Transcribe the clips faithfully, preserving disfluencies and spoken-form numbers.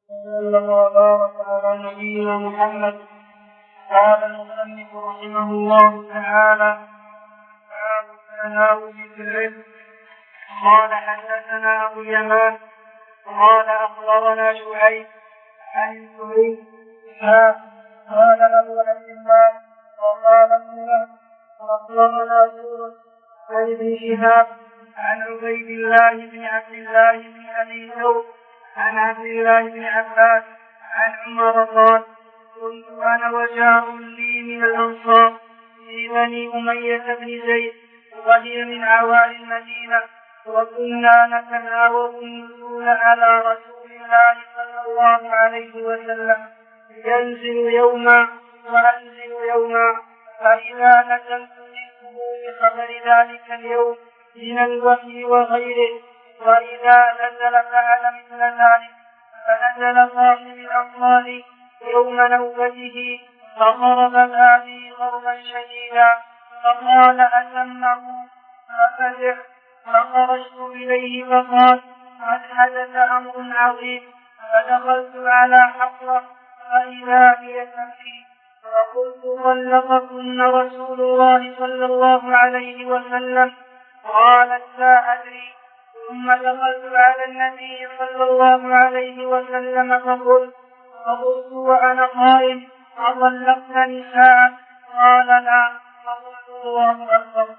صلى الله وبارك على نبينا محمد. قال المصنف رحمه الله تعالى: باب التناول في العلم. قال: حدثنا ابو اليمان قال اخبرنا شعيب عن الزهري قال ابو عبد الله وقال ابن اخبرنا يونس عن ابن شهاب عن عبيد الله بن عبد الله بن ابي ثور عن عبد الله بن عباس عن عمر قال: كنت انا وجار لي من الانصار في بني اميه بن زيد وهي من عوالي المدينه، وكنا نتناوب النزول على رسول الله صلى الله عليه وسلم، ينزل يوما وانزل يوما، فاذا نزلت منه بخبر ذلك اليوم من الوحي وغيره، وإذا نزل فعل مثل ذلك. فنزل صاحب الأنصار يوم نوبته فضرب هذه ضربا شديدا، فقال: أتمه؟ ففزع، فخرجت إليه فقال: قد حدث أمر عظيم. فدخلت على حفرة فإذا هي تبكي، فقلت: طلقكن رسول الله صلى الله عليه وسلم؟ قالت: لا أدري. ثم دخلت على النبي صلى الله عليه وسلم فقلت فقلت وأنا قائم: أطلقت نساء؟ قال: لا. فقلت: الله أكبر.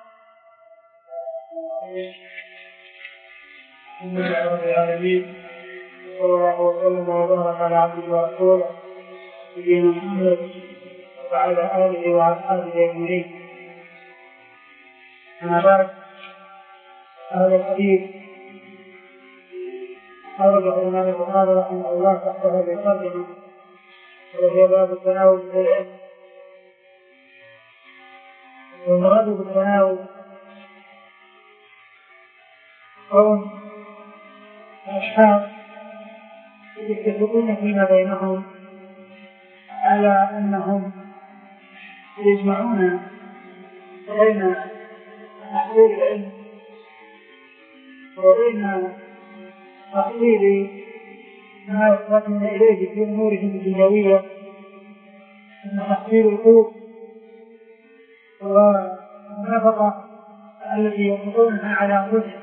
الحمد لله رب العالمين، صلى الله وسلم وبارك على عبده ورسوله نبينا محمد وعلى آله وأصحابه أجمعين. أما بعد، هذا الحديث أورد الإمام البخاري رحمه الله تحت هذه الترجمة، وهي باب التناول بالعلم. والمراد بالتناول كون الأشخاص يتفقون فيما بينهم على أنهم يجمعون بين تحصيل العلم وبين تحصيل ما يصلون إليه في أمورهم الدنيوية من تحصيل القوت والنفقة التي ينفقونها على أنفسهم.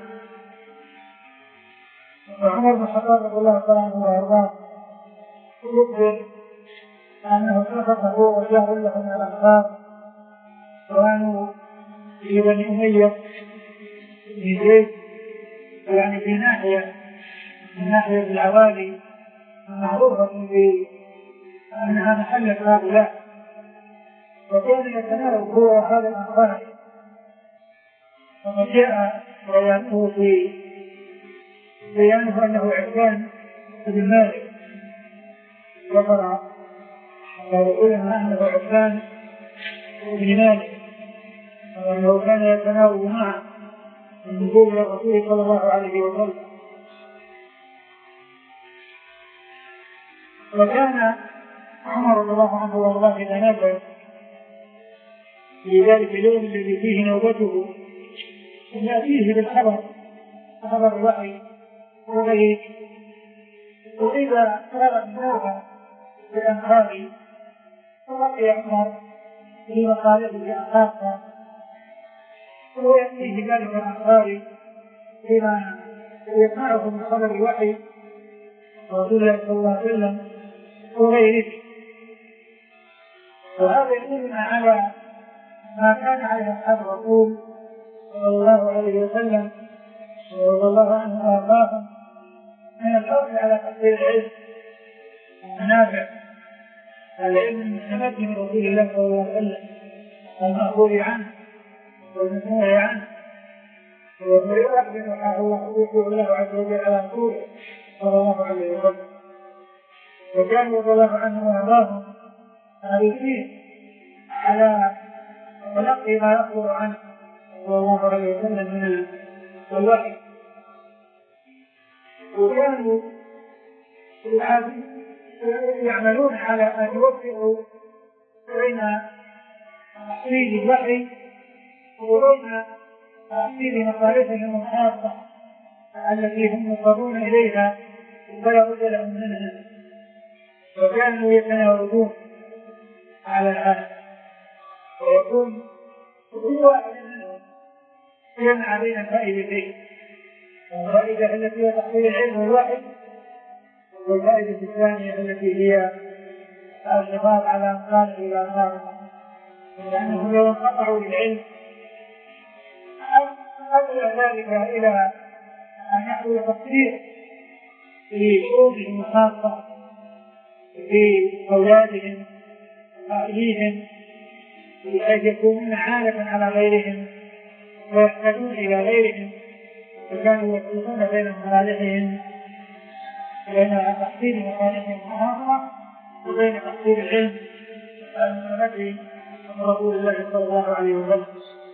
وعمر بن الخطاب رضي الله تعالى عنه وأرضاه يخبر أنه نفق هو وجار له من الأنصار، كانوا في بني أمية بن زيد، يعني في ناحية من ناحية العوالي معروفة بأنها محلة هؤلاء، وكان يتناول هو هذا الأنصار. وقد جاء بيانه في بيانه أنه عثمان بن مالك، ذكر قال أنه عثمان بن مالك وأنه كان يتناول معه من نزول الرسول صلى الله عليه وسلم. وكان عمر رضي الله عنه وارضاه إذا نزل في ذلك اليوم الذي فيه نوبته يأتيه بالخبر، خبر الوحي وغيره. وإذا صار النوبة بالأنصار فبقي عمر في مصالحه خاصة، ويأتيه ذلك الأنصاري بما يسمعه من خبر الوحي رسول الله صلى الله عليه وسلم وغيره. وهذا يدلنا على ما كان عليه أصحاب الرسول صلى الله عليه وسلم ورضي الله عنه وأرضاهم من الحرص على تحصيل العلم النافع، العلم المستمد من رسول الله صلى الله عليه وسلم والمأخوذ عنه والمسموع عنه، ويؤكد الله عز وجل على رسوله صلى الله عليه وسلم. وكان رضي الله عنه وأرضاهم حريصين على تلقي ما يخبر عنه صلى الله عليه وسلم من الوحي. وكانوا يعملون على أن يوفقوا بين تحصيل الوحي وبين تحصيل مصالحهم الخاصة التي هم مضطرون إليها ولا بد لهم منها. وكانوا يتناوبون على العالم، ويكون كل واحد منهم يجمع بين الفائدتين، الفائدة التي هي تحصيل العلم الواحد، والفائدة الثانية التي هي الحفاظ على أمثال إلى أمثال، لأنهم لو انقطعوا بالعلم أدى ذلك إلى أن يحصل تقصير في شؤونهم الخاصة، في أولادهم وأهليهم، بحيث يكونون عالة على غيرهم ويحتاجون إلى غيرهم، وكانوا يفرقون بين مصالحهم، بين تحصيل مصالحهم الخاصة وبين تحصيل العلم الذي رسول الله صلى الله عليه وسلم.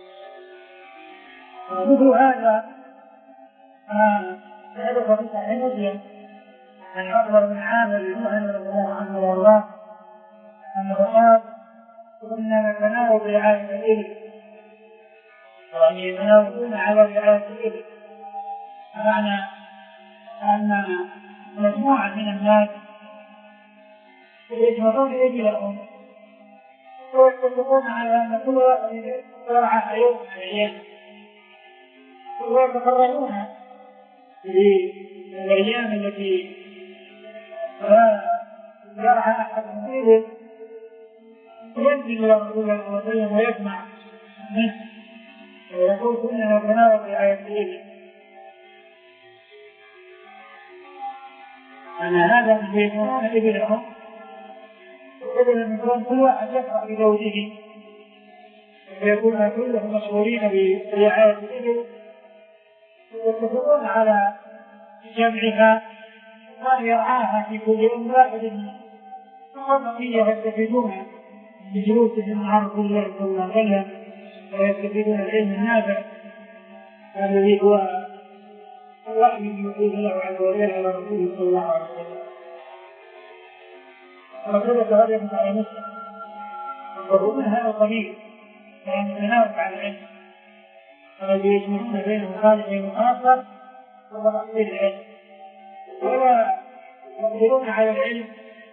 مثل هذا ما حدث في صحيح مسلم عن عقبة بن عامر المؤمن رضي الله عنه وارضاه انه قال: كنا نتناوب رعاية الإبل، يعني يتناوبون على رعاية الإبل، بمعنى أن مجموعة من الناس يجمعون إبلهم ويتفقون على أن كل واحد يرعى يوم من الأيام، ويتفرغون في الأيام التي يرعى أحد الإبل ينزل إلى رسول الله صلى الله عليه وسلم ويجمع منه ويقول: كنا نتناوب رعاية الإبل. أنا هذا من يجمعون إبلهم، وإبل المكرم كل واحد يفرح بزوجه، ويكون كلهم مشغولين برعاية الإبل، ويتفقون على جمعها وأن يرعاها في كل يوم واحد منهم، والبقية يستفيدون بجلوسهم مع رسول الله صلى الله عليه وسلم، ويستفيدون العلم النافع الذي هو الوحي يوحيه الله عز وجل على رسوله صلى الله عليه وسلم. وثبت هذا من صحيح مسلم، وهو من هذا القبيل، يعني تناوب على العلم الذي يجمعون بين مصالحهم الخاصة وتحصيل العلم، ولا يقدرون على العلم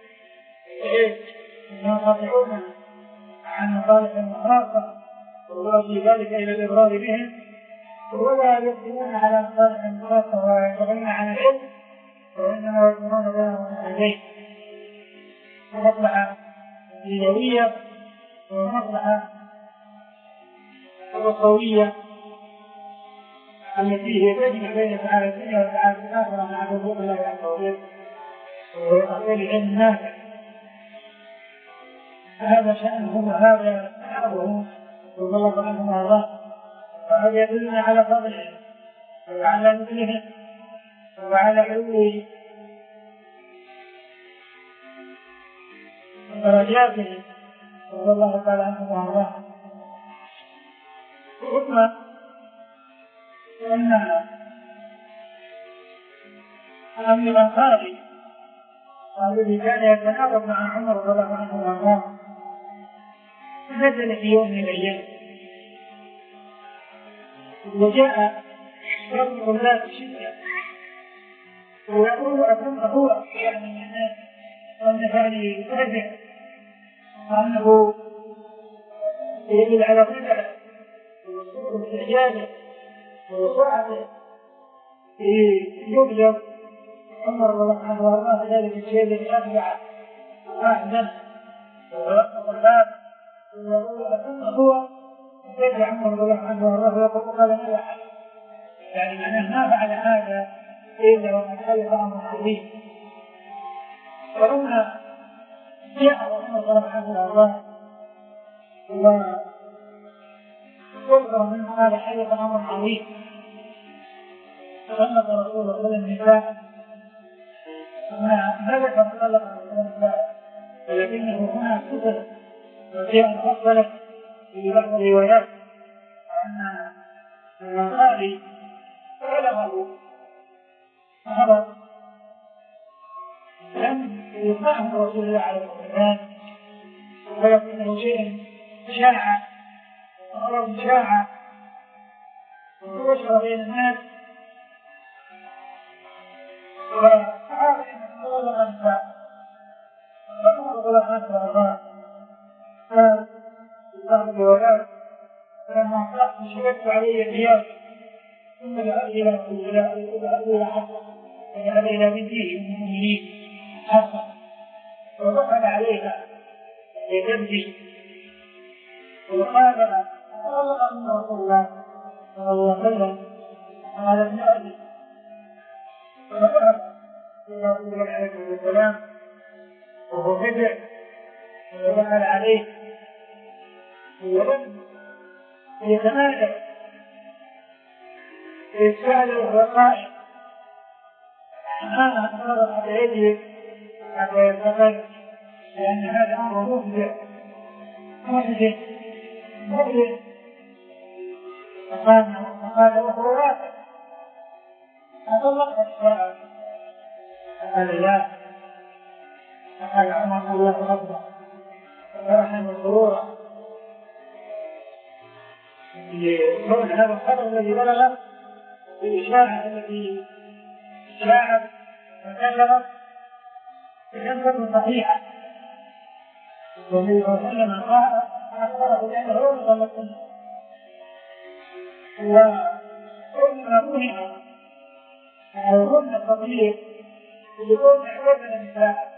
ينقطعون عن مصالحهم الخاصة ويؤدي ذلك إلى الإضرار بهم، ولا يقدرون على مصالحهم الخاصة ويشغلون عن العلم، وإنما يكونون بينهم الحدين، مصلحة دنيوية ومصلحة أخروية التي هي تجمع بين تعالى الدنيا وتعالى الآخرة مع حقوق الله عز وجل وتحصيل العلم النافع. هذا شأنه وهذا حاله رضي الله عنه وارضاه، وهذا يدلنا على فضله وعلى مثله وعلى علو درجاته رضي الله تعالى عنه وارضاه. ثم أن أمر الأنصاري الذي كان يتناوب مع عمر رضي الله عنه وارضاه نزل في يوم من الأيام، وجاء يوم ذات شدة ويقول: أكون هو يعني من الناس وأن كان يتهزئ وأنه يدل على ضلع واستعجاله وسرعته يبلغ عمر رضي الله عنه وارضاه ذلك الشيء الذي أفزع أحزن ويغلق الباب ويقول: أكون هو يدعي عمر رضي الله عنه وارضاه ويقول: قال ماذا فعل؟ يعني معناه ما فعل هذا إلا وقد خلق أمر عظيم. فلما جاء عمر رضي الله عنه وارضاه وذكر منه قال: خلق أمر عظيم. فخلق رسول الله صلى الله عليه وسلم النساء، ما ذكر خلق رسول النساء، ولكنه هنا كتب وجاء مفصلة في بعض الروايات أن الأنصاري بلغه خبر لم يسمعه رسول الله عليه الصلاة والسلام، ولكنه شيء شاع خبر شاع وانتشر بين الناس، وعارف أن الله النساء أكبر الله قال الله الولاد لما أصبحت شركت علي الثياب ثم ذهبت إلى إلى حفصة ذهب إلى بنته من المؤمنين حفصة ودخل عليها يتبكي وقال طلق من رسول الله صلى الله عليه وسلم قال ابن أبي فذهب إلى رسول الله عليه السلام وهو بدع ودخل عليه ولم يتمادى يسأل الرقائق أنا أتصرف على يده حتى يستقر لأن هذا أمر مفزع مفزع مفزع فقال فقال له راسك أطلقت الشرع فقال لا فقال عمر الله أكبر فرحم سرورا لكون هذا الخبر الذي بلغ بالإشاعة التي شاعت وكشفت لم تكن صحيحة والنبي صلى الله عليه وسلم قال أخبره بأنه هو مطلق وكنا فهم أو كنا التطبيق يكون أحوال النساء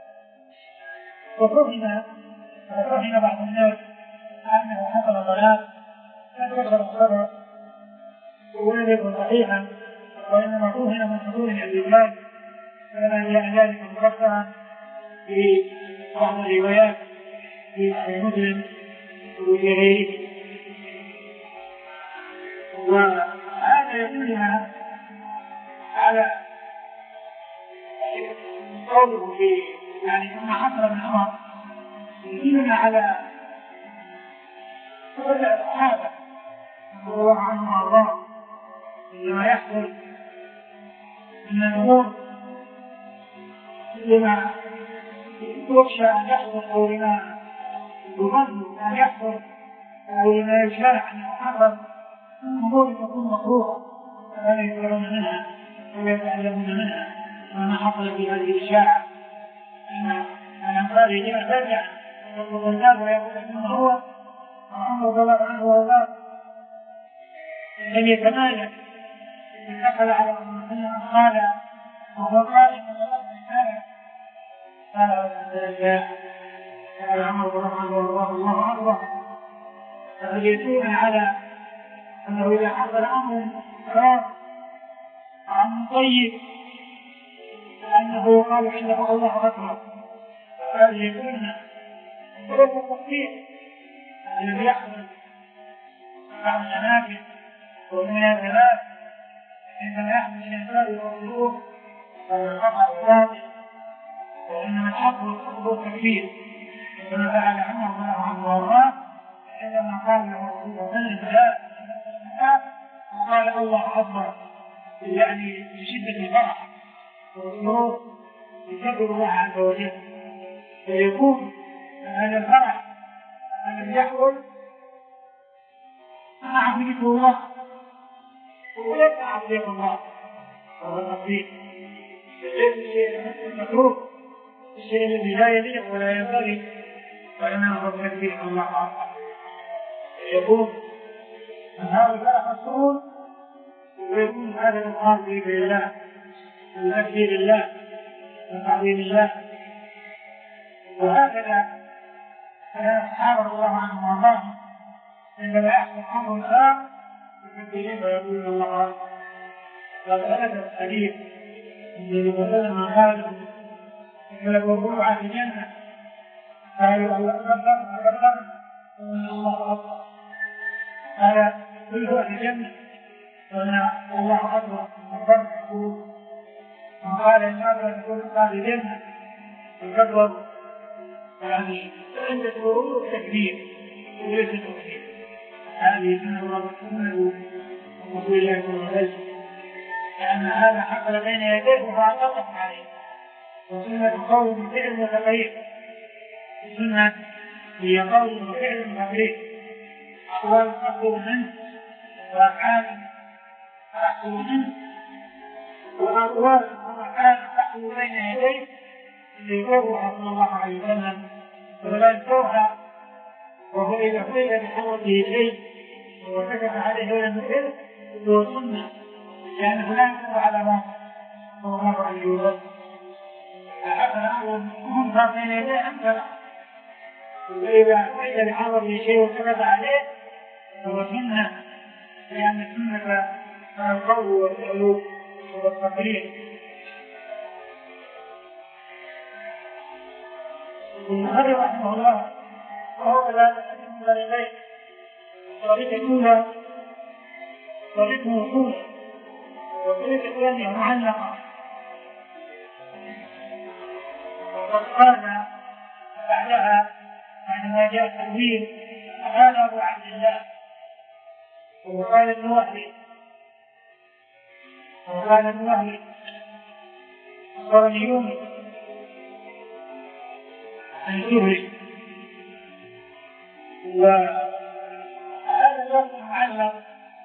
وفهم وفهم بعض الناس أنه حصل ضلال فانتشر الخبر ولم يكن صحيحا وإنما فهم من حضور الرجال فلما جاء ذلك مفسرا في بعض الروايات في صحيح مسلم وفي غيره. وهذا يدلنا على قوله في يعني ثم حصل من عمر يدلنا على وجع الصحابة رضي الله عنهم وارضاهم لما يحصل من الأمور لما يخشى أن يحصل أو لما يظن أن يحصل أو لما يشاع أن يحصل أمور تكون مكروهة فلا يذكرون منها ويتعلمون منها وما حصل في هذه الإشاعة أن الأنصار يجب أن ترجع يطلب الناس ويقول أنه هو وعمر رضي الله عنه وارضاه لم يتمالك دخل على أمه قال وهو قائم قال قال عمر رضي الله عنه وارضاه الله أكبر فيدلون على أنه إذا حصل أمر خاص عن طيب أنه قال عنده الله أكبر قال يكون ولو التصديق الذي يحصل بعض الأماكن والمناسبات عندما يحصل الإنسان والظروف فالخطأ الواضح وإنما الحق والخطأ التكفير كما فعل عمر رضي الله عنه وارضاه عندما قال له رسول الله صلى الله عليه وسلم قال الله أكبر يعني بشدة الفرح والسرور يكبر الله عز وجل فيكون هذا الفرح الذي يحصل مع ذكر الله وليس عصية الله وهو التصديق ليس المكروه الشيء الذي لا يليق ولا ينبغي وإنما هو التكبير الله أكبر يكون هذا الفرح مسرور ويكون هذا الإقام بذكر الله وتكبير الله وتعظيم الله. وهكذا كان الصحابة رضي الله عنهم وارضاهم عندما يحصل امر خاص يكبرون ويقولون الله اكبر. قد ثبت الحديث الذي وسلم قال يقول الربع في الجنه قالوا الله اكبر اكبر الله اكبر قال كل في الجنه قلنا الله اكبر اكبر يقول وقال ان شاء الله يقول قال الجنه يكبر يعني عند الورود التكبير وليس التكبير. هذه سنة رسول الله صلى الله عليه وسلم لأن هذا حصل بين يديه فأعتقد عليه. وسنة قول وفعل متغير السنة هي قول وفعل متغير أقوال تحصل منه وأفعال تحصل منه وأقوال وأفعال تحصل بين يديه اللي يقول صلى الله عليه وسلم ولا يذكرها وهو إذا قيل بحرته شيء وسكت عليه ولم يكن هو سنة لأنه لا يمر على موت هو مر عليه وسلم أحسن منكر بين يديه أنت فإذا قيل بحرته شيء وسكت عليه هو سنة لأن السنة من القول والسلوك والتقرير. البخاري رحمه الله وهو لا يتم إليه طريقة الأولى طريقة موصولة والطريقة الثانية معلقة. وقد قال بعدها بعدما جاء التأويل قال أبو عبد الله وقال ابن وهب وقال ابن وهب أخبرني يونس عن الزهري وهذا اللفظ معلق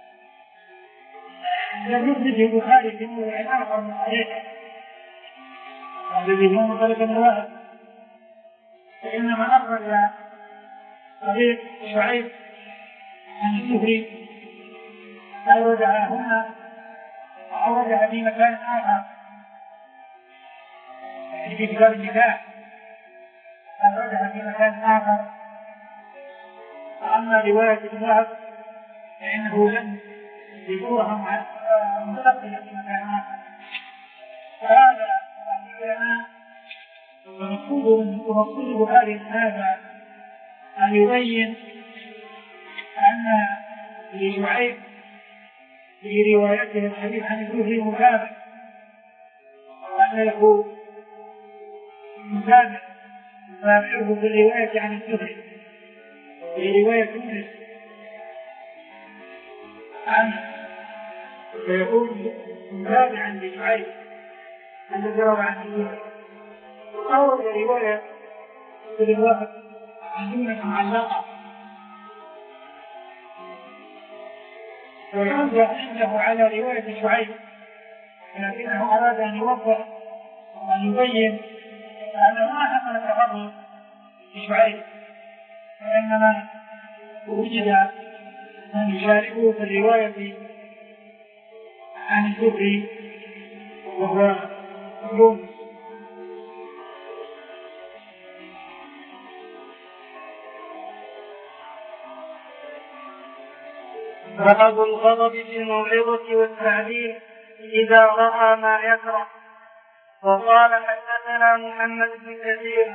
لم يخرجه البخاري في موضع آخر من طريقه الذي هو من طريق ابن وهب فإنما أخرج طريق شعيب عن الزهري أوردها هنا وأوردها في مكان آخر في كتاب النكاح أوردها في مكان آخر. أما رواية ابن وهب فإنه لم يذكرها مستقبلا في مكان آخر. فهذا العلماء ومقصود البخاري من هذا أن يبين أن لشعيب في روايته الحديث عن الزهري متابع وأن له متابع يتابعه في الرواية عن الزهري في رواية يونس عنه فيكون متابعا لشعيب الذي روى عن الزهري. أورد رواية ابن وهب عن يونس معلقة ويرجع عنده على رواية شعيب لكنه أراد أن يوضح وأن يبين أنه ما حصل تفرد لشعيب وإنما وجد من يشاركه في الرواية عن الزهري وهو يونس. باب الغضب في الموعظة والتعليم إذا رأى ما يكره. وقال حدثنا محمد بن كثير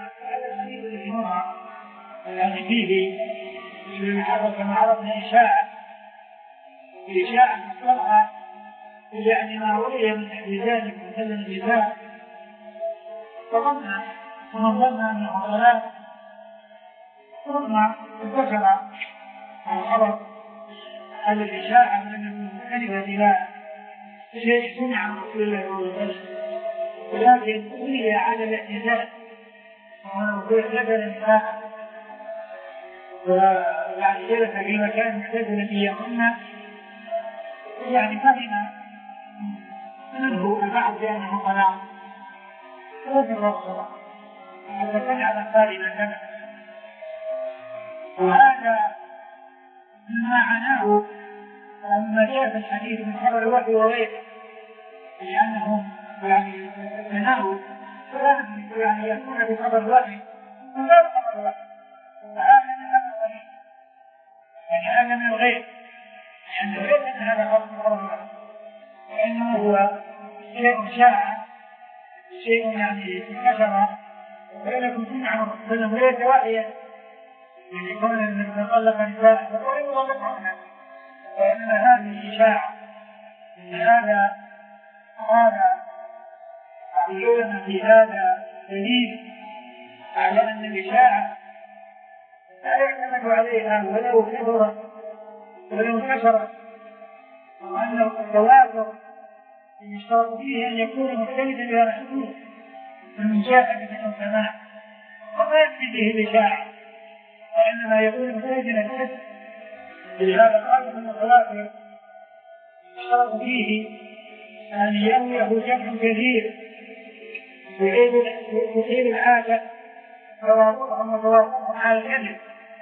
يعني فيه كما عرفنا إشاعة إشاعة مصطلحة يعني ما روي من ذلك مثل النساء فظن ومن ظن أنه ضلال ثم انتشر الخبر على الإشاعة من المختلفة إلى شيء سمع عن رسول الله صلى الله عليه وسلم ولكن روي على الاعتزال وهو نزل النساء ويعني جلس في مكان معتزل فيهن يعني فهم منه البعض بأنه طلاق ولكن رسول حتى سمع الأخبار ما سمع وهذا مما عناه لما جاء في الحديث من خبر الوحي وغيره لأنهم يعني تناول فلازم يعني يكون في خبر الوحي من غير خبر الوحي فهذا من هذا يعني هذا من الغير لأن ليس من هذا خبر الوحي وإنما هو شيء شاع شيء يعني انتشر ولكن سمع عن الرسول وليس وحيا يعني كون من تطلق نساء فهو يطلقهن وإن هذه إشاعة إن هذا هذا يقولون في هذا دليل على أن الإشاعة لا يعتمد عليها ولو كثرت ولو انتشرت وأنه التواتر يشترط فيه أن يكون مختلفا بهذا الحدود من مشاهدة أو سماع وما يكفي به الإشاعة وإنما يكون مختلفا الحدود. لهذا قال من التواتر يشترط فيه أن يرويه جمع كثير يعيد العادة تواضعهم وتواضعهم على الكذب،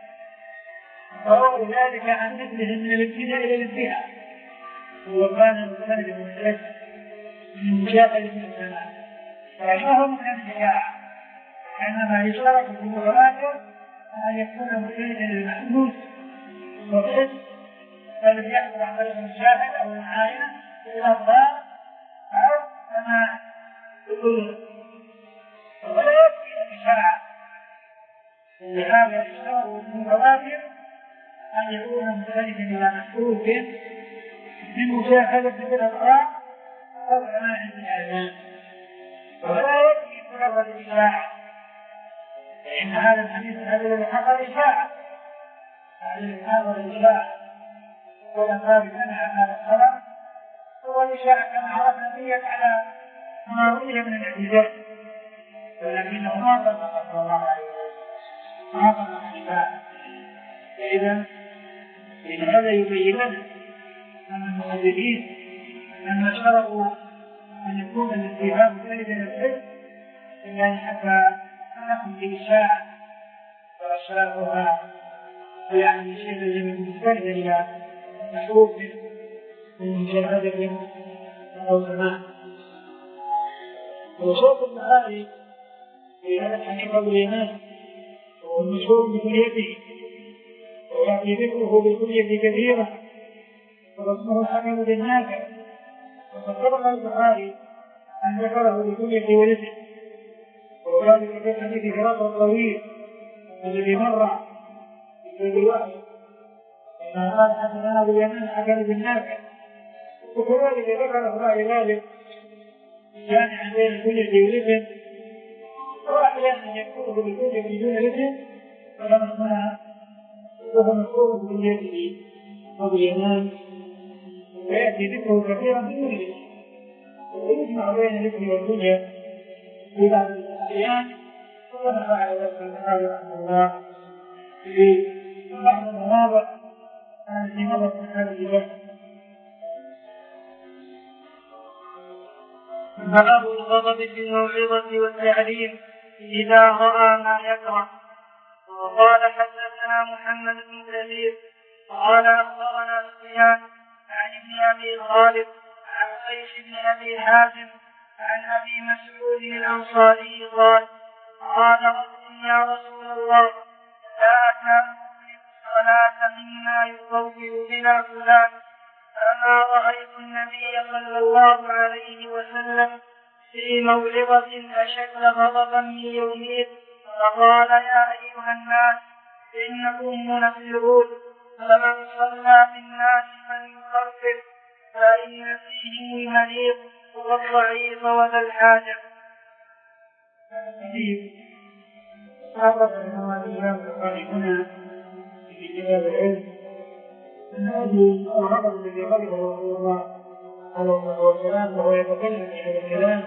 ورووا ذلك عن مثلهم من الابتداء الى الانتهاء، وكان مستند من الاسم من مشاهده السماء، فما هو من الانتهاء، انما يشترط في المتواتر ان يكون مستندا للمحدود والاسم الذي يحصل عن طريق المشاهده او المعاينه الى أو كما يقول ولا يكفي الإشاعة، لهذا يشترط في المتواتر أن يكون مختلفا إلى مشروط من مشاهدة بالأطراف أو سماع بالآذان، ولا يكفي مجرد الإشاعة، لأن هذا الحديث هذا الذي حصل إشاعة، هذا الذي حصل إشاعة ولقد منع هذا الخبر هو الإشاعة كما عرفنا فيه على ما روي من الاعتزال، ولكنه ما طبق صلى الله عليه وسلم، ما طبق الإشاعة. فإذا إن هذا يبين لنا أن المحدثين لما شرعوا أن يكون الاتهام سيدا للحزب إلا أن حتى نحن بالإشاعة وأشرافها، يعني شيء الذي مستند إلى مشروط من مشاهدة أو سماع. وشوف البخاري في هذا الحديث أبو اليمان والمشهور بكليته، ويأتي ذكره بالكلية كثيرة، واسمه الحكم بن نافع، وقد سبق البخاري أن ذكره بكلية ولده، وذلك في حديث فراق الطويل الذي مر في الوحي لما قال حدثنا أبو اليمان الحكم بن نافع، وكذلك ذكر بعد ذلك جامعا بين الكلية والاسم، واحيانا يكون بالكلية بدون الاسم كما اسمها وهو مشهور بكليته ابو اليمان، وياتي ذكره كثيرا بدون الاسم، ويجمع بين الاسم والكلية في بعض الاحيان، وكما فعل ذلك البخاري رحمه الله في بعض المواضع التي مضت من هذا البحث. باب الغضب في الموعظة والتعليم إذا رأى ما يكره. وقال حدثنا محمد بن كثير قال أخبرنا سفيان عن ابن أبي غالب عن قيس بن أبي حازم عن أبي مسعود الأنصاري قال قال رجل يا رسول الله لا تأمرني الصلاة مما يطول بنا فلان، فما رأيت النبي صلى الله عليه وسلم في موعظة أشد غضبا من يومئذ، فقال يا أيها الناس إنكم منفرون، فمن صلى بالناس فليكفر، فإن فيهم المريض والضعيف وذا الحاجة. عرف الإمام البخاري هنا في كتاب العلم أن هذه الغضب الذي غضبه رسول الله عليه الصلاة والسلام وهو يتكلم في هذا الكلام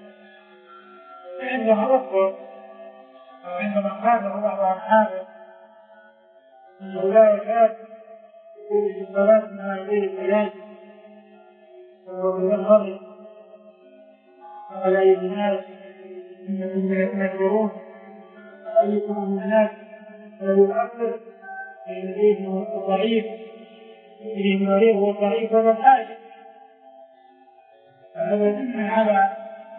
عندما غضب، وعندما خاطب بعض أصحابه أنه لا يكاد يكون في الصلاة مع غير الكلام، وهو بالغضب على أي الناس إنكم يتنكرون، أيكم من الناس لا يؤثر بين فيهم الضعيف فيه المريض والضعيف وذا الحاجة. فهذا يدل على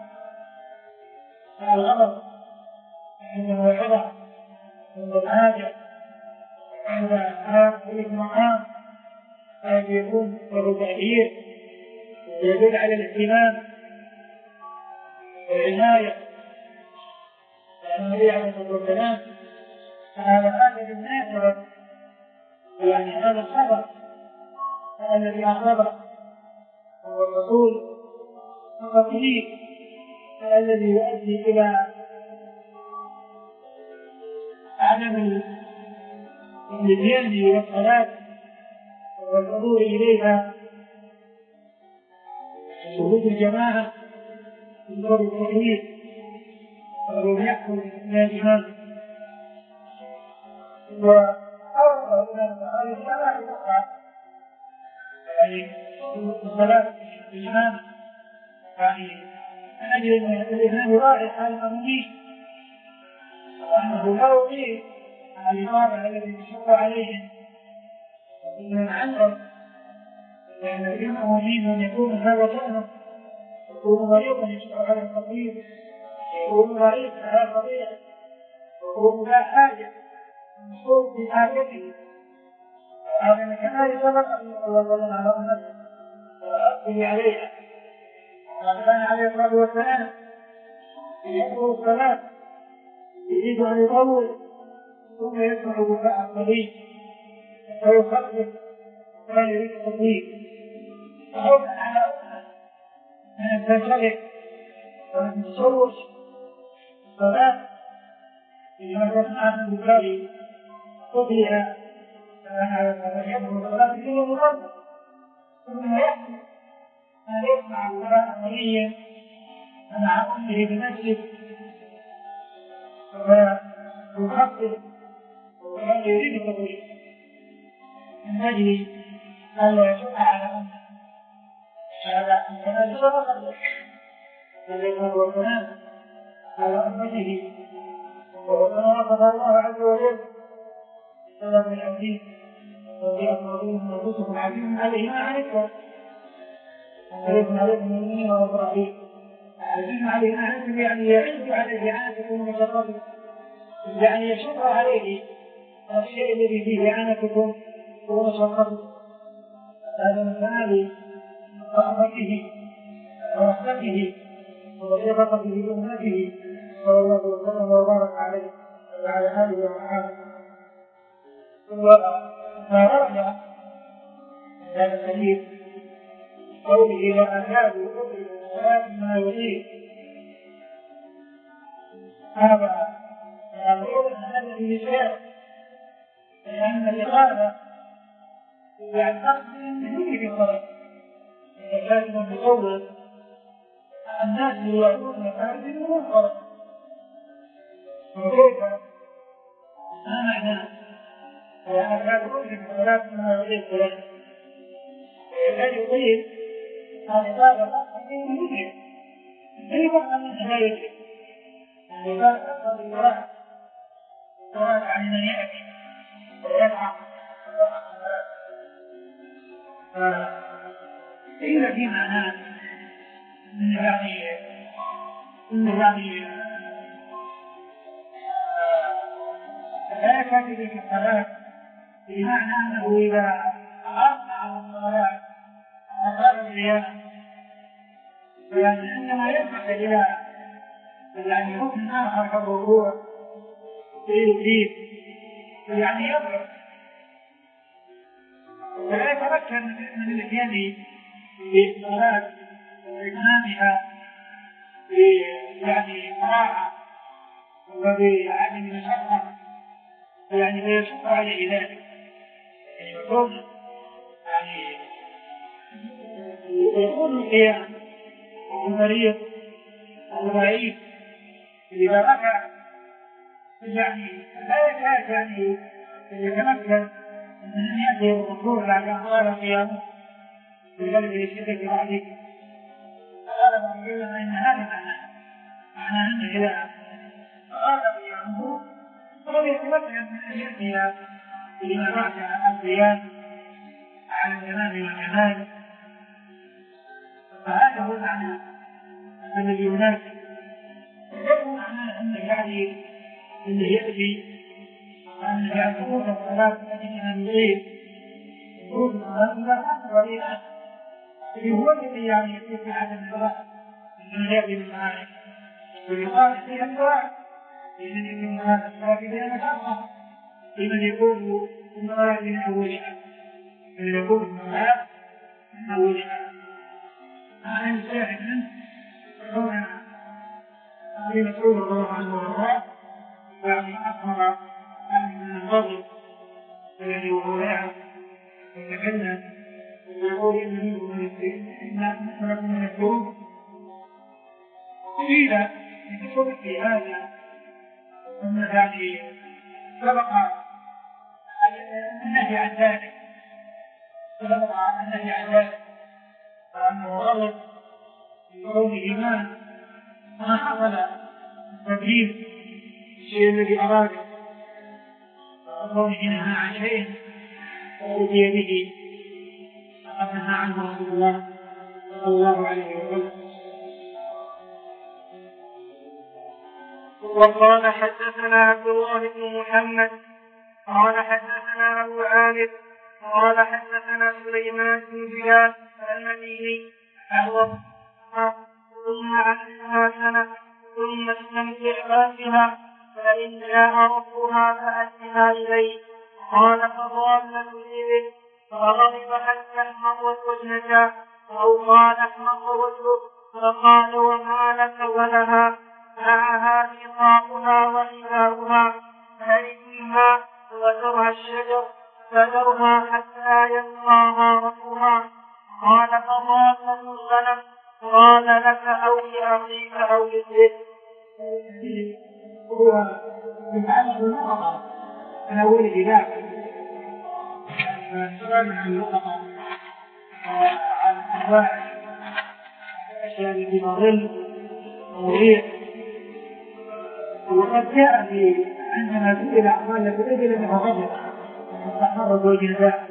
الغضب عند الموعظة عند الحاجة عند هذه المقام، الذي يكون له تأثير ويدل على الاهتمام والعناية. النبي عليه الصلاة والسلام هذا هذا بالناسبة، يعني هذا الخبر الذي أخبره هو الرسول الخطير الذي يؤدي إلى عدم الاتيان والصلاة والحضور إليها، شهود الجماعة من باب التحرير، وهو يحكم الإمام وأرضى إلى الصلاة الأخرى، يعني الصلاة الإمام، يعني من أجل أن الإمام يراعي حال المأمومين، وأنه لا يطيق الإطابة الذي يشق عليهم وإنهم عنهم، لأن الإنسان يريد أن يكون هذا شأنه، يكون مريضا يشق على الطبيب، يكون ضعيف على طبيعه، يكون لا حاجة مشغول في حاجته. هذا من كمال سبق أن يتوضأون على أمته ويؤثر عليها. وقد كان عليه الصلاة والسلام يقرأ الصلاة يريد أن يطول ثم يسمع بكاء الصبي فيخفف ولا يريد التطويل خوفا على أمه من التشرك ومن التشوش الصلاة لما تسمع من بكاء طفلها فأنا يدخل الصلاة فيه مطلق ثم يحدث أن يسمع بكاء صبي مع أمه بمسجد فيخفف ولا يريد التطويل من أجل ألا يشق على أمه. هذا من كمال سبق الذي هو السلام على أمته، وكما وصف الله عز وجل سبب الحديث الذي أخبرهم أنفسهم عزيز عليه ما عنتم حريص عليكم المؤمنين والمؤمنين. عزيز عليه ما عنتم يعني يعز عليه عنتكم ومشقتكم، يعني يشق عليه الشيء الذي فيه عنتكم ومشقتكم. هذا من كمال رحمته ورحمته وشفقته بأمته صلى الله عليه وسلم وبارك عليه وعلى آله وصحبه. وما ورد هذا الحديث قوله لا أكاد أدرك الصلاة ما يطيق، هذا يقول أن هذا الإشكال، لأن الإقامة يعتقد أنه في الصلاة إذا كان بقوله الناس يعلمون مساجد الصلاة، وكيف ما معنى لا أكاد أدرك الصلاة ما يطيق له؟ لا يطيق الإقامة الأصل فيه مدرك كيف أنه لا يدرك الإقامة الأصل بالصلاة صلاة عن من يأتي ويلعب إلا في معناه إنه يعني إنه يعني لا يكاد يدرك الصلاة بمعنى أنه إذا أقطع الصلاة أقام القيام يعني عندما يفتح إلى يعني حكم آخر كالركوع يزيد يعني يضرب ولا يتمكن من الاتيان بالصلاة وإتمامها يعني قراءة وبعدم مشقة، يعني لا يشق عليه ذلك يكون يعني يكون القيام المريض الضعيف إذا ركع يعني لا يكاد يعني يتمكن من أن يأتي الركوع بعد أن طال قيامه بغلب الشدة عليه. قال ابن عبيد إن هذا معناه معناه أن إذا طال قيامه فلم يتمكن من أن يأتي بما بعد القيام على التمام والكمال. فهذا هو المعنى الذي يناسب. يكون معناه أن يعني أنه يأتي أن يعتبر الصلاة التي من يطيل يقول الصلاة إذا كانت ضريئة هو الذي يعني يطيل في عدم الصلاة من يأتي من معاني ويقال فيها الدعاء لمن يكون هذا الصلاة فيها مشقة لمن يكون في الصلاة من أولها من يكون في الصلاة من أولها معنى الشاهد منه كون أبي مسعود رضي الله عنه وارضاه يعني أخبر عن الفضل الذي وهو يعرف يتكلم ويقول إن منكم من من الذنوب قيل بسبب في هذا أن يعني سبق النهي عن ذلك سبق النهي عن ذلك وأنه غلط بقوله ما ما حصل تبديل الشيء الذي أراد كونه نهى عن شيء أتي به فقد نهى عنه رسول الله صلى الله عليه وسلم. وقال حدثنا عبد الله بن محمد قال حدثنا أبو عامر قال حدثنا سليمان بن بلال المديني ثم عنها سنة ثم استمتع بها فإن جاء ربها فأتها إليه. قال فضالة الإبل فغضب حتى احمرت وجهها أو قال احمر وجهه فقال وما لك ولها معها لقاؤها وحذاؤها فإنها وذرها الشجر فذرها حتى يلقاها ربها. قال فضالة الغنم قال لك أو لأخيك أو للذئب. هو يتعلق بالنقطة من أول إله السؤال عن النقطة وعن أنواع الأشياء التي تضل ومريح. وقد جاء في عندما سئل أعمال الإبل أنها غضب واستحمرت وجهها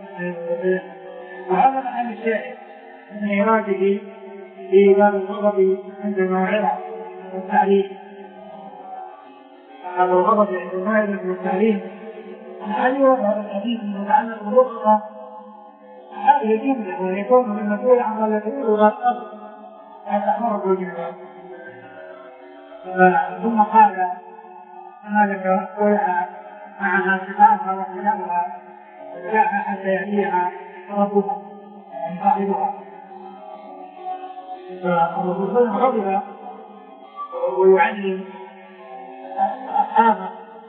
وهذا محل الشاهد من إراده في باب الغضب عند الموعظة والتعليم. هذا الغضب عند الموعظة والتعليم هل يظهر الحديث المتعلق باللغة هذه الجملة ويكون من المسؤول عن الذي غضب حتى أحمرت وجهها. ثم قال ما لك ولها معها سقاها وحلابها جاءها حتى يأتيها ربها صاحبها. فالرسول غضب ويعلم أصحابه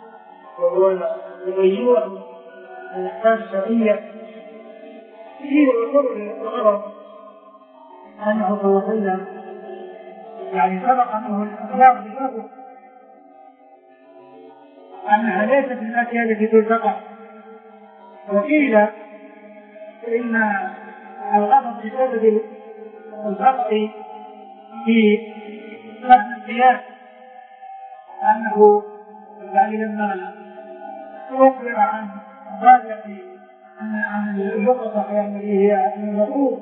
ويبينهم الأحكام الشرعية فيه ويقول الغضب أنه صلى الله عليه وسلم يعني سبق منه الأخلاق بالغضب أنها ليست من الأشياء التي تلتقى. وقيل إن الغضب بسبب الفرق في فهم القياس أنه يعني لما يخبر عن ذلك عن اللقطة يعني هي المفروض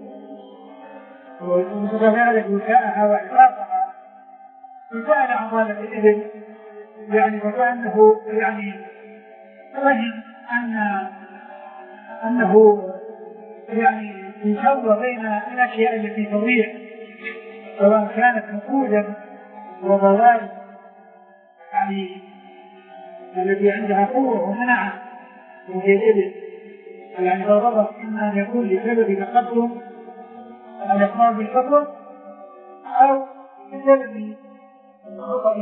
وكذلك وشاءها وإحراقها فسأل عن ذلك الإبل يعني وكأنه يعني فهم أن أنه يعني يسوى بين الأشياء التي تضيع سواء كانت نقودا وضوارب يعني التي عندها قوة ومنعة وهي الإبل. يعني الغضب إما أن يكون بسبب تقدم الإقرار بالكفر أو بسبب الخطأ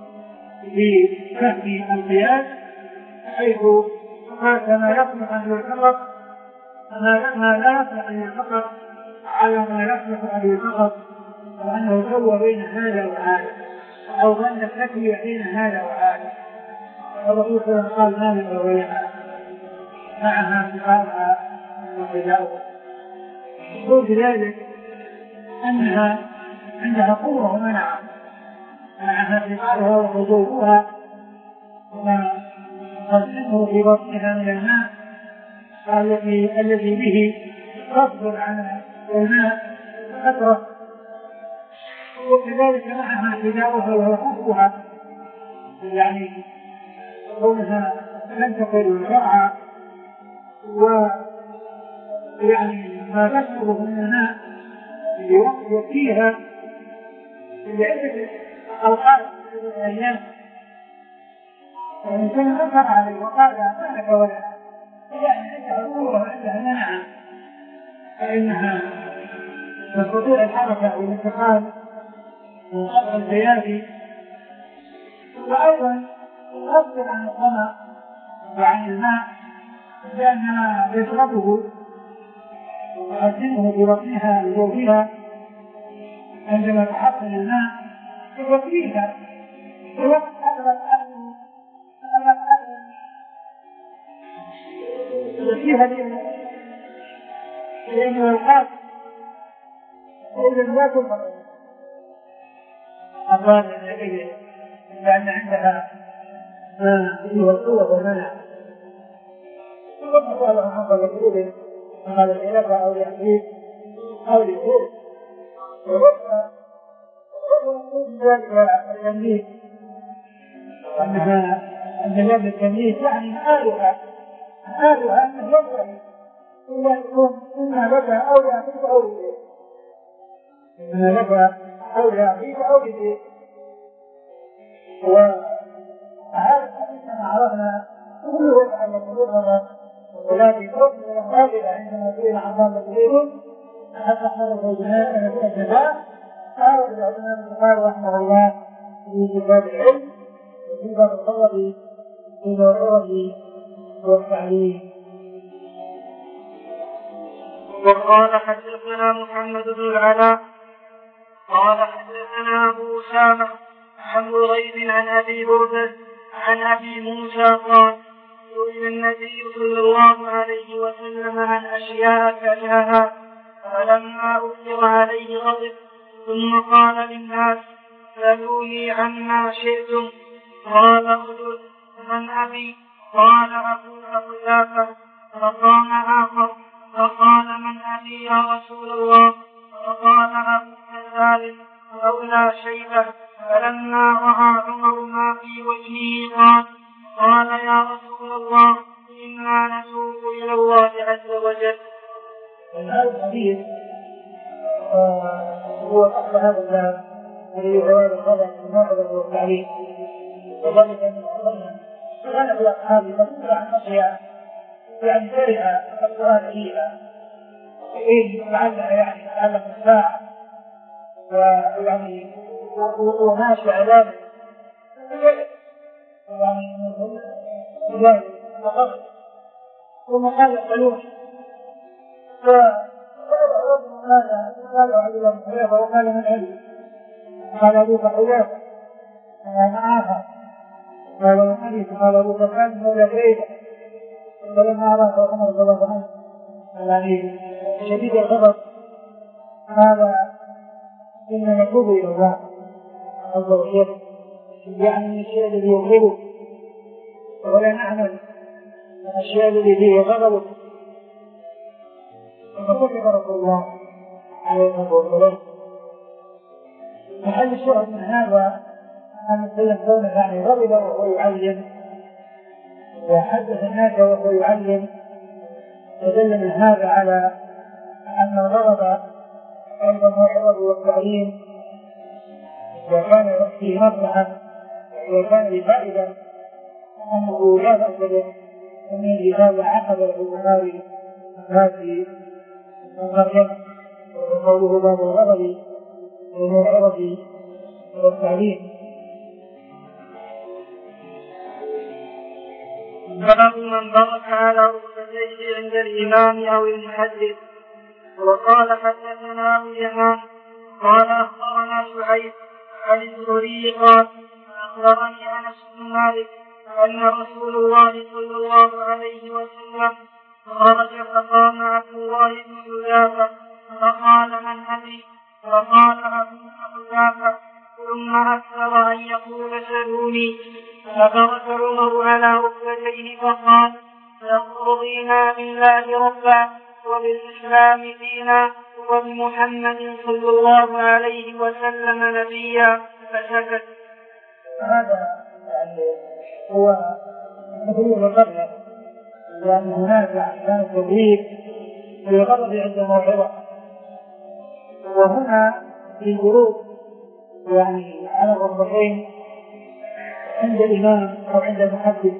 بفهم القياس حيث ما يصلح أن يعتقد ما لا يصلح أن يعتقد على ما يصلح أن يعتقد وأنه سوى بين هذا وهذا أو ظن التسوية بين هذا وهذا. الرسول صلى الله عليه وسلم قال ما من ولها معها سقاؤها وحذاؤها. يقول بذلك أنها عندها قوة ومنعة معها سقاؤها وحذاؤها وما تنزله في بطنها من الماء الذي الذي به تصبر على الماء فترة. وكذلك معها حذاؤها وحذاؤها يعني كونها تنتقل شرعا ويعني ما تشرب من الماء يوفيها بعدة أوقات من الأيام. والإنسان نفر عليه وقال ما لك ولها يعني عندها قوة وعندها منعة فإنها تستطيع الحركة والانتقال من قطع الزيادي. وأيضا تصبر عن الظمأ وعن الماء لأنها تشربه وتقدمه ببطنها لجوفها عندما تحصل الماء يكفيها في وقت أغلب أهل أغلب أهل يكفيها لأنه الحاس إذا لا تنظر أقال النبي لأن عندها ما فيه القوة والمنع. وقال عن حصل الجود قال العلفة أو لأخيك أو للجود ووقع ذلك التمليك أنها أن لم التمليك يعني مآلها مآلها أن ينبغي إلا يكون إما لك أو لأخيك أو للجود إما لك أو لأخيك أو للجود. وهذا الحديث كما عرفنا كله يتعلق بالرغبة ولكن رد الغالب عندما فيه عظام الدين حتى حرف الجناء قال العلماء البخاري رحمه الله في كتاب العلم وفي باب الطلب في الموعظة والتعليم. وقال حدثنا محمد بن العلاء قال حدثنا أبو أسامة عن بريد عن أبي بردة عن أبي موسى قال سئل النبي صلى الله عليه وسلم عن أشياء كرهها فلما أثر عليه غضب ثم قال للناس سألوني عما شئتم قال رجل من أبي قال أبوك حذافة فقام آخر فقال من أبي يا رسول الله فقال أبوك ذلك أولى شيبة فلما رأى عمر ما في وجهه قال قال يا رسول الله إنا نتوب إلى الله عز وجل. هذا الحديث هو تحت هذا الباب الذي جواز الغضب والموعظة والتعليم وذلك أن أخبرنا كان في الأصحاب مسؤول عن أشياء يعني كره السؤال فيها إيه لعل يعني تعلم الساعة ويعني وماشي عذابه يعني الله وغضب ثم قال يسألون فقال رجل ماذا قال عبد الله بن حذافة وقال من علم قال أبوك حذافة أنا آخر قال من أبيك قال أبوك كان مولى شيبة فلما أراه عمر رضي الله عنه يعني شديد الغضب قال إننا نتوب إلى الله عز وجل يعني من الشيء الذي يغضبه ولا نعمل الأشياء التي فيه غضبه فكتب رسول الله عليه الصلاة والسلام. محل الشرع من هذا أن يسلم كونه يعني غضب وهو يعلم وحدث الناس وهو يعلم فدل من هذا على أن الغضب عند الموعظة والتعليم وكان فيه مصلحة وكان بفائدة أنه لا بأس به ومن لهذا عقد البخاري هذه الترجمة وقوله باب الغضب والموعظة والتعليم. باب من برك على ركبتيه عند الإمام أو المحدث. وقال حدثنا أبو اليمان قال أخبرنا شعيب عن الزهري قال أخبرني أنس بن مالك أن رسول الله صلى الله عليه وسلم خرج فقام عبد الله بن حذافة فقال من أبي فقال أبوك حذافة ثم أكثر أن يقول سلوني فبرك عمر على ركبتيه فقال رضينا بالله ربا وبالإسلام دينا وبمحمد صلى الله عليه وسلم نبيا فسكت. هذا هو مثل القبل لأن هناك كان تدريب في الغضب عند الموعظة وهنا في الجروب يعني على الركبتين عند الإمام أو عند المحدث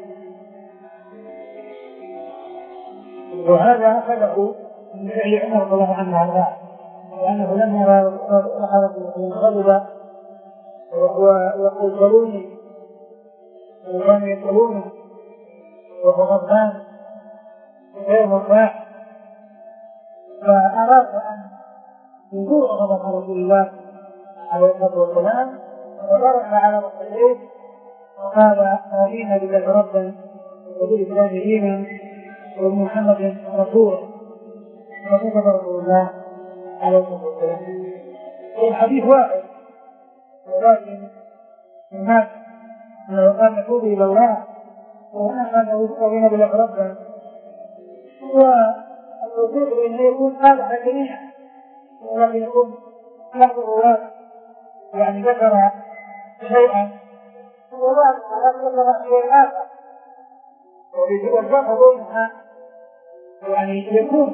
وهذا أخذه من فعل عمر رضي الله عنه وارضاه لأنه لما غضب ويقول سلوني وكانوا يسألونه وهو غضبان غير مرتاح فأراد أن يزور غضب رسول الله عليه الصلاة والسلام وضرب على ركبتيه وقال رضينا بالله ربا وبالإسلام دينا وبمحمد رسولا فكتب رسول الله عليه الصلاة والسلام. الحديث واحد ولكن الناس لو قال نتوب إلى الله وهنا أنه يستغين بالأقرب والوجود أنه يكون هذا جميعا، ولكن يكون بعض الرواة يعني ذكر شيئا وبعض ذكر شيئا آخر، والجمع بينها يعني يكون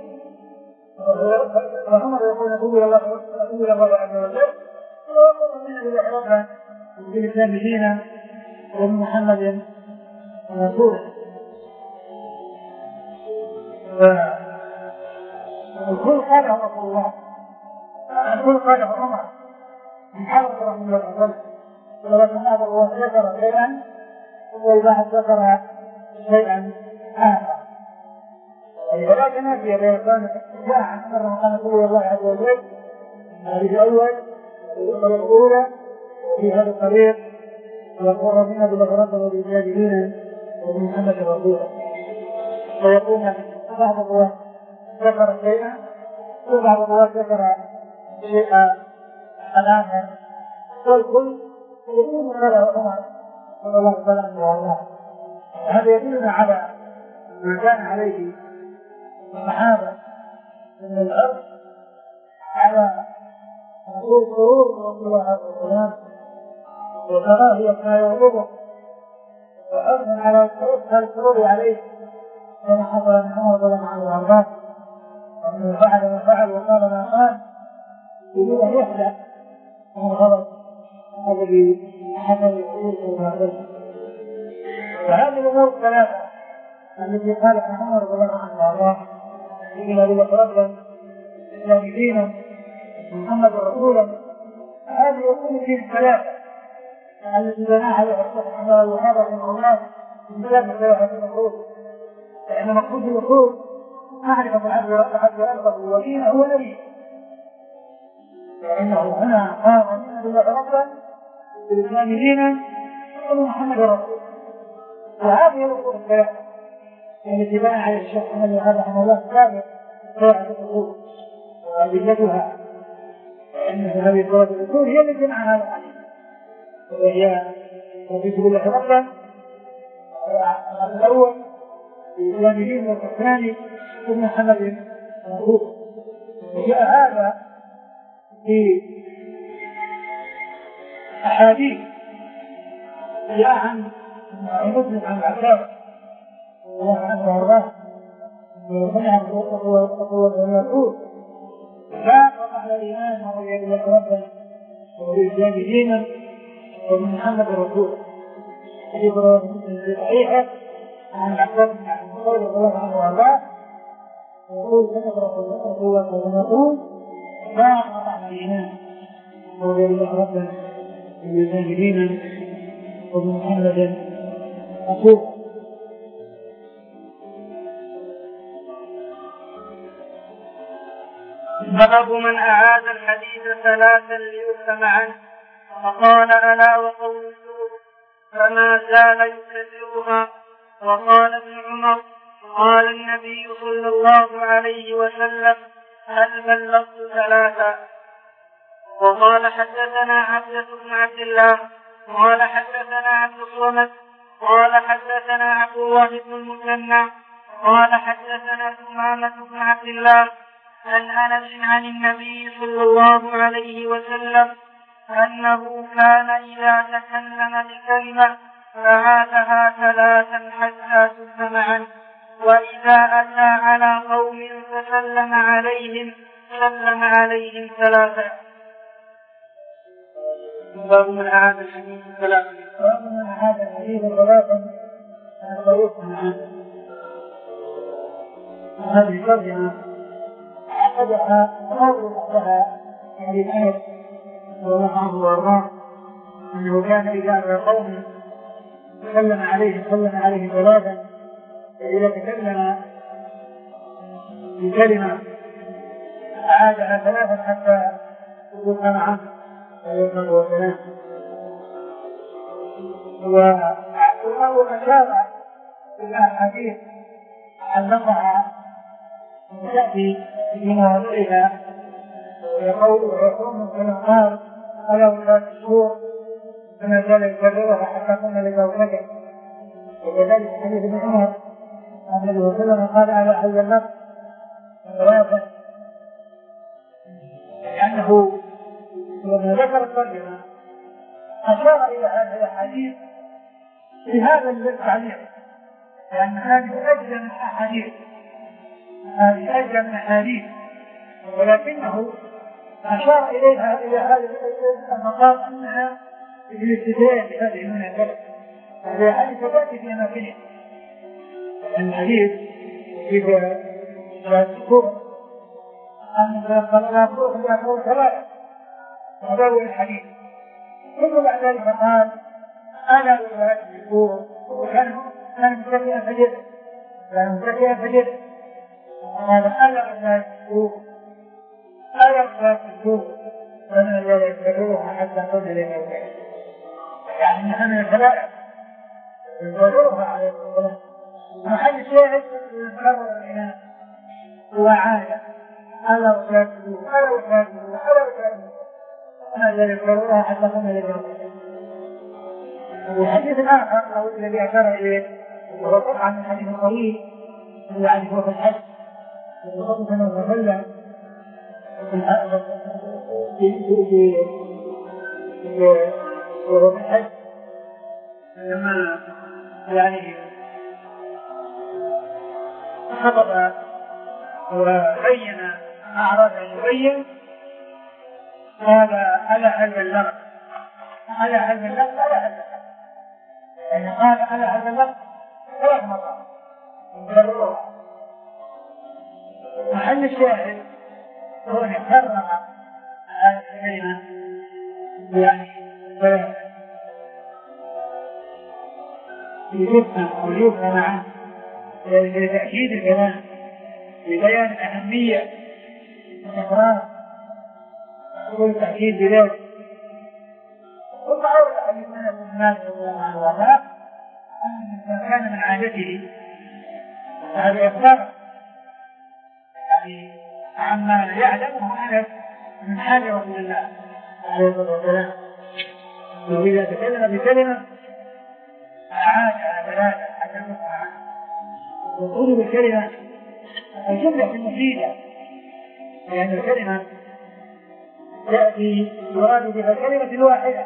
وعمر يقول نبي الله نبي الله عز وجل ويقول من الإحرام بالإسلام دينا ومحمد رسوله. الكل قاله رسول الله، الكل قاله عمر من حرص رسول الله صلى الله عليه وسلم، ولكن هذا هو ذكر شيئا والبعض ذكر شيئا آخر. ولكن نافية إذا كانت جاء عن أمر مقام نبي الله عز وجل هذه الأول والأولى الأولى في هذا الطريق والقربين بالأغراض والجاهلين ومحمد رسوله، فيكون بعض الرواة ذكر شيئا وبعض الرواة ذكر شيئا آخر، والكل يكون قاله عمر صلى الله عليه وسلم والله. هذا يدلنا على ما كان عليه الصحابة من الأرض على رسول سرور رسول الله عليه وسلم وكراهية ما يغضبه وحرص على السرور عليه كما حصل من عمر رضي الله عنه وارضاه ومن فعل ما فعل وقال ما قال يريد ان يخلع من الغضب الذي حصل يقول ما قال. فهذه الامور الثلاثه التي قال عن عمر رضي الله عنه وارضاه ان ابي بكر ربا الاسلام دينا محمد رسولا، هذه الامور في الثلاثه التي بناها عليها الشيخ محمد الوهاب رحمه الله من كتاب الشريعه المفروض، لأن مقصود الوصول معرفة العبد ربه ودينه ونبيه، لأنه هنا قام من بالله ربا بالإسلام دينا ومحمد رسولا. وهذه الوصول الثلاثة التي بنى عليها الشيخ محمد الوهاب رحمه الله كتاب شريعة الوصول وأدلتها، لأن هذه صورة الوصول هي التي جمع هذا الحديث، وهي رضيت بالله ربا الأول الإسلاميين والثاني ثم محمد رسول. وجاء هذا في أحاديث جاء عن مسلم عن العباس الله عنه وارضاه وسمع الرسول لا قطع الإيمان ورضي بالله ربا وبالإسلام دينا وبمحمد رسول. حديث رواه مسلم في صحيحه عن العباس بن عبد المطلب رضي الله عنه وارضاه يقول سمعت رسول الله يقول لا قطع الايمان ورضي بالله ربا وبالاسلام دينا وبمحمد رسول. باب من اعاد الحديث ثلاثا ليفهم عنه فقال الا وقول الزور فما زال يكررها. وقال ابن عمر قال النبي صلى الله عليه وسلم هل بلغت ثلاثا. وقال حدثنا عبدة بن عبد الله قال حدثنا عبد الصمد قال حدثنا عبد الله بن المثنى قال حدثنا ثمامة بن عبد الله عن أنس عن النبي صلى الله عليه وسلم أنه كان إذا تكلم بكلمة فعادها ثلاثا حتى تفهم عنه، وإذا أتى على قوم فسلم عليهم سلم عليهم ثلاثا. باب من أعاد الحديث ثلاثا. باب من أعاد الحديث ثلاثا حتى يفهم عنه. هذه الترجمة عقدها قول بعدها يعني الآية رضي الله عنه وارضاه أنه كان إذا أتى قوم سلم عليه سلم عليه ثلاثا، فإذا تكلم بكلمة أعادها ثلاثا حتى يفهم عنه ويفهم وسلام. وأول أشار الأحاديث علقها تأتي في مواضعها ويقول ويقوم كما قال ألا ولا الشهور كما زال يكررها حتى كنا لزوجته وكذلك حديث ابن عمر أن النبي صلى الله عليه وسلم قال على هذا اللفظ ثلاثة، لأنه لما ذكر الترجمة أشار إلى هذه الأحاديث بهذا التعليق، لأن هذه أجل من الأحاديث، هذه أجل من الأحاديث، ولكنه أشار إليها إلى هذا المقام أنها بالاستدلال بهذه المناسبة، وهي حديث تأتي في أماكنه. الحديث إذا تذكر أن الأخوة يأخذون ثلاثة وهذا الحديث، ثم بعد ذلك قال أنا وذلك الذكور، وكان كان متكئا فجد كان متكئا فجد قال أنا وذلك الذكور أنا وذلك الذكور فمن الذي يتبعوها حتى قبل لك، يعني نحن من الثلاثة يتبعوها على الصلاة. محل الشاهد يتكرر الإمام وعادة ألا وشاكره ألا وشاكره ألا وشاكره أنا الذي يتبعوها حتى قبل لك. والحديث الآخر أو الذي أشار إليه وهو طبعا من حديث طويل يعني هو في الحج وخصوصا أنه تكلم وهو في الحج لما يعني خطب وبين ما أراد أن يبين قال ألا هل بلغت ألا هل بلغت ألا هل بلغت، يعني قال ألا هل بلغت ثلاث مرات بلغوها. محل الشاهد هو أن يكرر هذه الكلمة يعني يفهم أو يفهم عنه لتأكيد الكلام لبيان أهمية الإقرار والتأكيد بذلك. ثم أورد حديث أنس بن مالك رضي الله عنه أن كان من عادته هذا الإخبار يعني عما يعلمه أنس من حال رسول الله عليه الصلاة والسلام، وإذا تكلم بكلمة أعاد على ثلاثة حتى نقع عنه. وقوله بالكلمة الجملة المفيدة، لأن الكلمة تأتي مراد بها كلمة الواحدة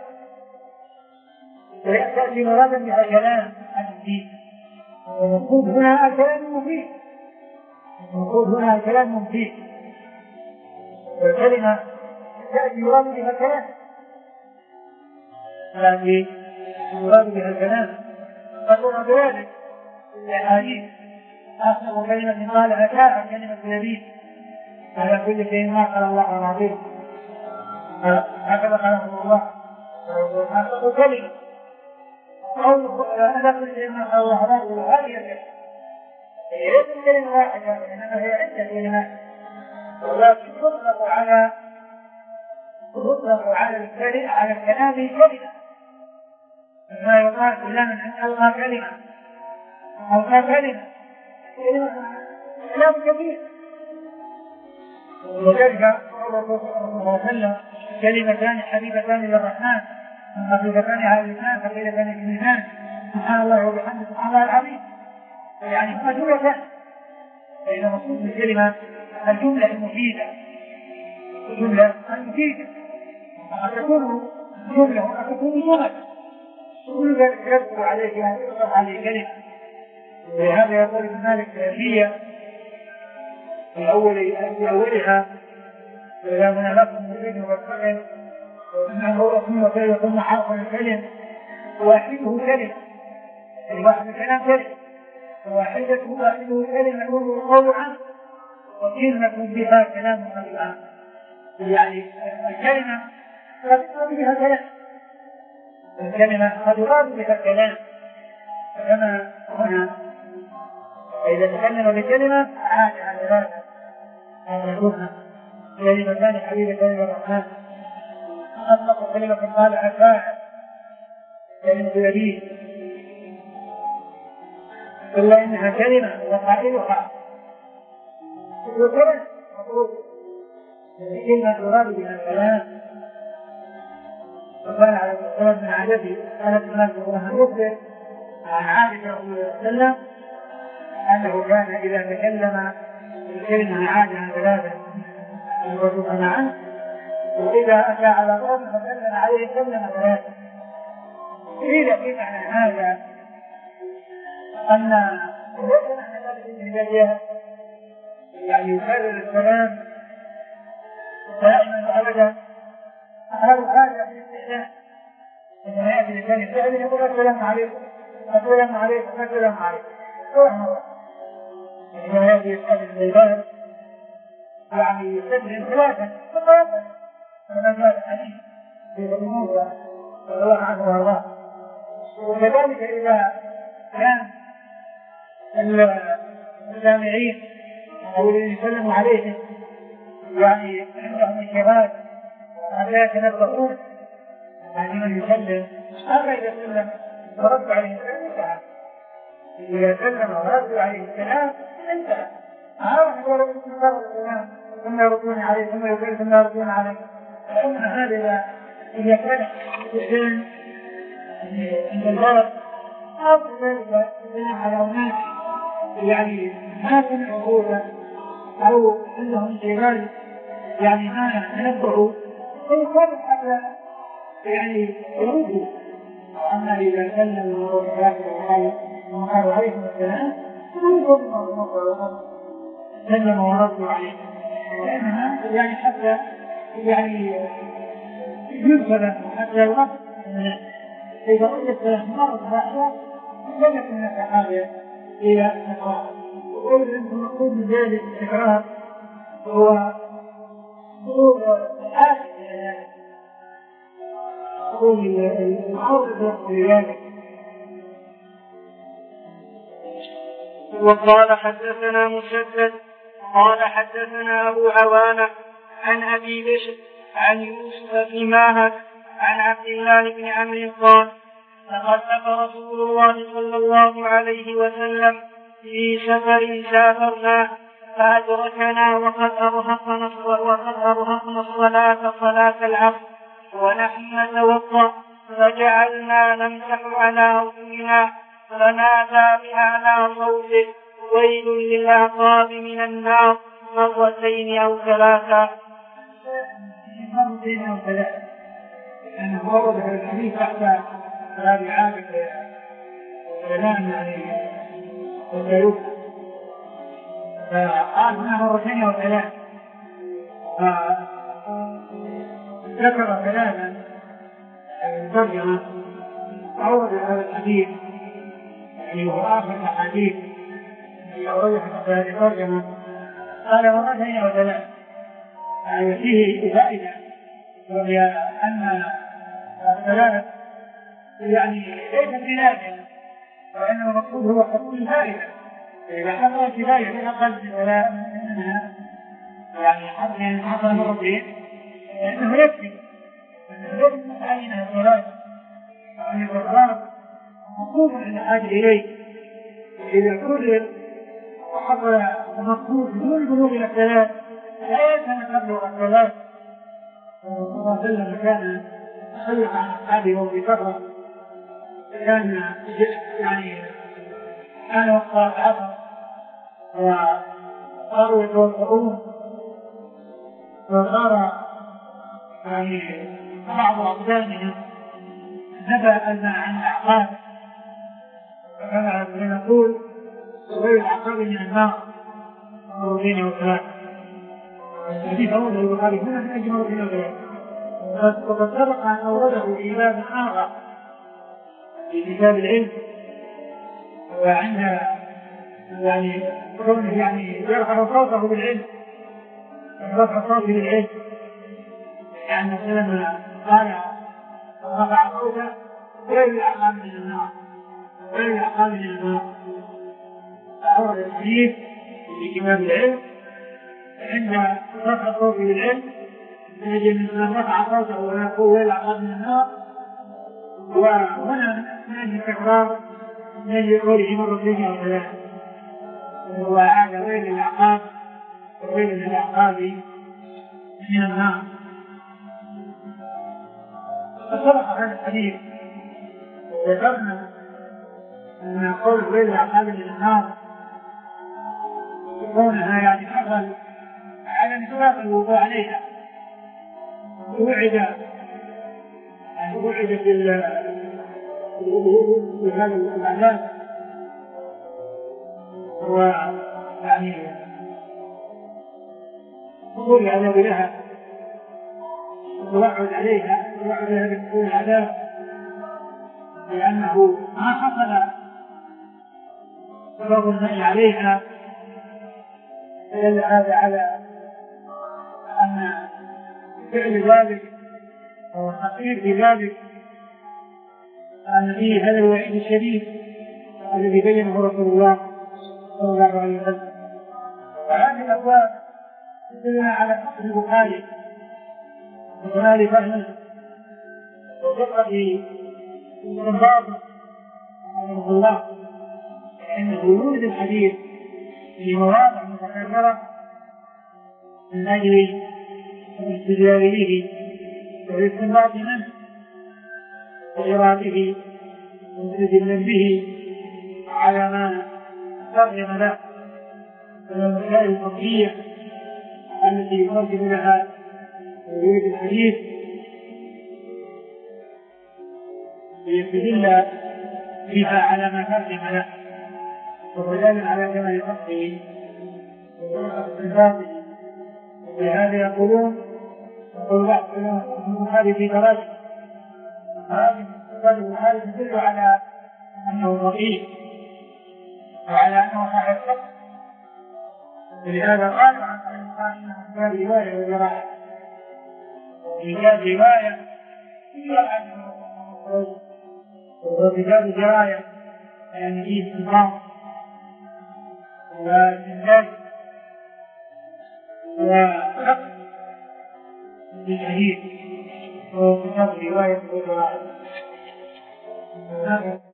وتأتي مرادا بها كلام مفيد، والمقصود هنا الكلام مفيد، المقصود هنا الكلام مفيد، والكلمة تأتي مراد بها كلام تأتي مراد بها كلام فالمراد بذلك الأحاديث أصدق كلمة قالها شاعر كلمة نبي على كل شيء ما قال الله العظيم هكذا قاله الله أصدق كلمة قوله على كل شيء ما قال الله العظيم هذه الكلمة هي ليست كلمة واحدة إنما هي عدة كلمات، ولكن تطلق على تطلق على الكلمة على الكلام كلمة، ما يقال فلان ألقى كلمة ألقى كلمة كلام كثير. وذلك قال الله صلى الله عليه وسلم كلمتان حبيبتان للرحمن خفيفتان على اللسان ثقيلتان في الميزان سبحان الله وبحمده سبحان الله العظيم، يعني هما جملتان، فإذا مقصود بالكلمة الجملة المفيدة الجملة المفيدة قد تكون جملة وقد تكون جمل كل ذلك يدخل عليه يعني يطلق عليه كلمة. ولهذا يقول ابن مالك الألفية في أول في أولها إذا من لفظ مفيد وكلم إنه اسم وكلمة ثم حرف الكلم واحده كلمة، الواحد الكلام كلمة واحدة واحده كلمة يقول قولا وكلمة بها كلام الآن، يعني الكلمة قد يراد بها كلام، الكلمة قد يراد بها كلام كما هنا إذا تكلم بكلمة عاد على ذلك أن يكون كلمتان حبيبتان للرحمن أطلق كلمة قال عفاء كلمة نبي إلا إنها كلمة وقائلها وكلمة مطلوب كلمة يراد بها الكلام. وقال عليه الصلاة والسلام من عادته أنا بمالك الله يخبر عن عائشة صلى الله عليه وسلم أنه كان إذا تكلم بالكلمة عادها ثلاثة يردون معه، وإذا أتى على قوم فكلم عليه كلمة ثلاثة. قيل في معنى هذا أن ليس معنى ذلك الهداية يعني يكرر الكلام دائما وأبدا، أو هذا في الاستثناء إنما يأتي لسان الفعل يقول السلام عليكم السلام عليكم السلام عليكم إذا هذه الحدث العباد يعني يسلم ثلاثة فقط كما جاء الحديث في ابي موسى رضي الله عنه وارضاه. وكذلك إذا كان السامعين أو الذين يسلموا عليهم يعني عندهم انشغال لا يتنبهون يعني من يسلم أما إذا سلم ورد عليه السلام انتهى. إذا سلم ورد عليه السلام انتهى. هذا هو السلام ثم يردون عليه ثم يقول ثم يردون عليه. ثم هذا إذا كان الإنسان عند الباب أو كذلك السلام على أناس يعني ما سمعوا قولا أو عندهم انشغال يعني ما تنبهوا فيكون هذا يعني يردوا. أما إذا كلم الله وقال وقال عليكم السلام فيكون الله سلم وردوا عليه، لأنها يعني حتى يعني ينسب حتى يرد إذا قلت السلام مرة واحدة لم يكن هناك حاجة إلى التكرار. وقول أن المقصود من ذلك التكرار هو حصول الحاجة إلى ذلك، حصول العرض لذلك. وقال حدثنا مسدد قال حدثنا أبو عوانة عن أبي بشر عن يوسف في ماهك عن عبد الله بن عمرو قال تخلف رسول الله صلى الله عليه وسلم في سفر سافرناه فأدركنا وقد أرهقنا وقد أرهقنا الصلاة صلاة العصر ونحن نتوضأ فجعلنا نمسح على رؤوسنا فنادى بأعلى صوته ويل للعقاب من النار مرتين أو ثلاثة. مرتين أو ثلاثة أنه ورد في الحديث تحت باب عابد كلام يعني وسيوف فقال هنا مرتين أو ثلاثة فذكر ثلاثا ترجمة أورد هذا الحديث يعني هو آخر الحديث أورد هذه الترجمة قال مرتين أو ثلاثة يعني فيه فائدة وهي أن الثلاث يعني ليس بنافع وإنما المقصود هو حصول الفائدة. إذا حصلت الفائدة من أقل الثلاث منها يعني حتى حصل مرتين لأنه يكفي ليس علينا الثلاث يعني الغراب مطلوب الحاجة إليه. إذا كرر وحصل المقصود بدون بلوغ الثلاث لا يمكن قبل الثلاث. صلى الله عليه وسلم كان خلق عن أصحابه وهو بكثرة كان يعني كان وقت العصر وصاروا يتوضؤون وصار يعني بعض أقدامهم نبأ الماء عن الأعقاب فكما نقول غير العقاب من النار مرتين وثلاثة. الحديث أورده البخاري هنا من أجل مرتين وثلاثة وقد سبق أن أورده في باب آخر في كتاب العلم وعند يعني كونه يعني يرفع صوته بالعلم يرفع صوته بالعلم يعني مثلا قال رفع صوته غير العقاب من النار غير العقاب من النار. أورد الحديث في كتاب العلم عند رفع صوته بالعلم يجب أن رفع صوته ويقول غير العقاب من النار. وهنا من التكرار من قوله مرتين أو ثلاثة وهو هذا غير العقاب وغير العقاب من النار. فسبق هذا الحديث وذكرنا أن قول غير قابل للنار كونها يعني حصل على انطلاق الوضوء عليها وعد يعني وعد في هذا العذاب ويعني قول العذاب لها توعد عليها توعد لها بحصول العذاب لأنه ما حصل سبب النهي عليها دل هذا على أن فعل ذلك أو التقرير في ذلك أن فيه هذا الوعيد الشديد الذي بينه رسول الله صلى الله عليه وسلم. وهذه الأبواب تدلنا على فقه البخاري وكمال فهمه وثقة استنباطه رحمه الله، لأن ورود الحديث في مواضع متكررة من أجل الاستدلال به والاستنباط منه وإراده واستدلال به على ما ترجم له من المسائل الفقهية التي يترجم لها ورود الحديث ليستدل بها على ما ترجم له ودلالا على كمال فقهه واستنباطه. ولهذا يقولون يقول بعض البخاري في تراجم هذه البخاري تدل على انه فقيه وعلى انه صاحب فقه، ولهذا قالوا عن البخاري انه كان روايه ودرايه كان روايه الا عنه وكتاب درايه يعني فيه استنباط واستنتاج وحق بالحديث وهو كتاب روايه ودرايه.